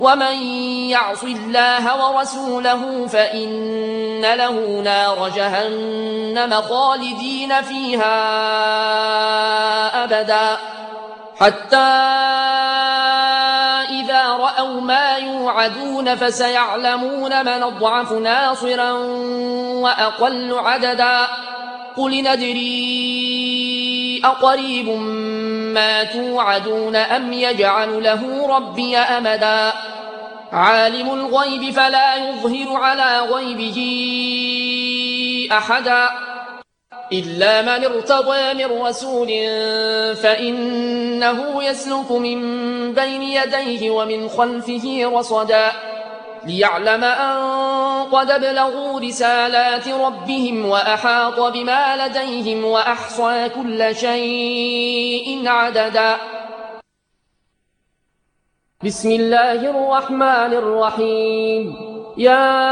ومن يعص الله ورسوله فإن له نار جهنم خالدين فيها أبدا حتى إذا رأوا ما يوعدون فسيعلمون من أضعف ناصرا وأقل عددا قل ندري أقريب ما توعدون أم يجعل له ربي أمدا عالم الغيب فلا يظهر على غيبه أحدا إلا من ارتضى من رسول فإنه يسلك من بين يديه ومن خلفه رصدا ليعلم أن قد ابلغوا رسالات ربهم وأحاط بما لديهم وأحصى كل شيء عددا بسم الله الرحمن الرحيم يا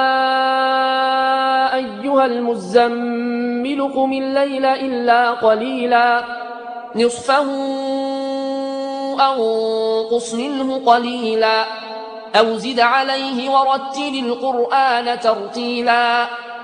أيها المزمل قم الليل إلا قليلا نصفه أو انقص منه قليلا أو زد عليه ورتل القرآن ترتيلا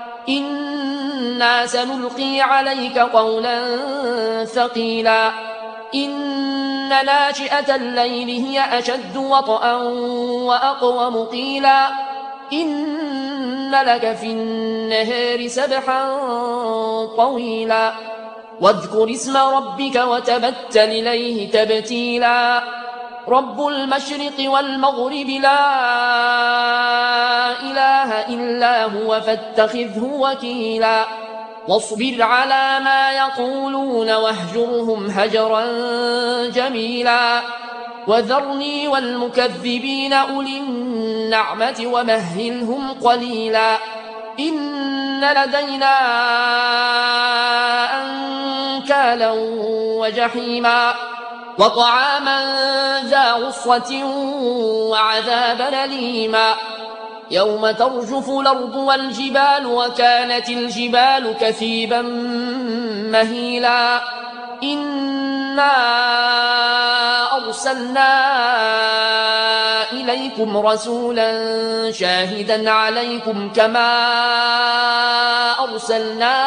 إنا سنلقي عليك قولا ثقيلا إن ناشئة الليل هي أشد وطئا وأقوم قيلا إن لك في النهار سبحا طويلا واذكر اسم ربك وتبتل إليه تبتيلا رب المشرق والمغرب لا إله إلا هو فاتخذه وكيلا واصبر على ما يقولون واهجرهم هجرا جميلا وذرني والمكذبين أولي النعمة ومهلهم قليلا إن لدينا أنكالا وجحيما وطعاما ذا غصة وعذابا أليما يوم ترجف الأرض والجبال وكانت الجبال كثيبا مهيلا إنا أرسلنا إليكم رسولا شاهدا عليكم كما أرسلنا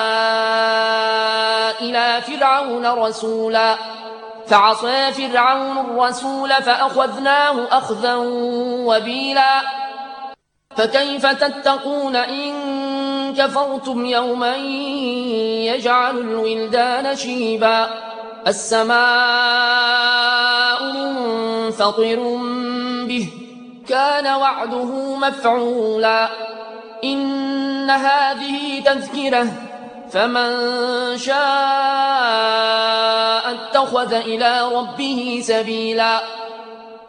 إلى فرعون رسولا فعصى فرعون الرسول فأخذناه أخذا وبيلا فكيف تتقون إن كفرتم يوما يجعل الولدان شيبا السماء منفطر به كان وعده مفعولا إن هذه تذكرة فمن شاء اتخذ إلى ربه سبيلا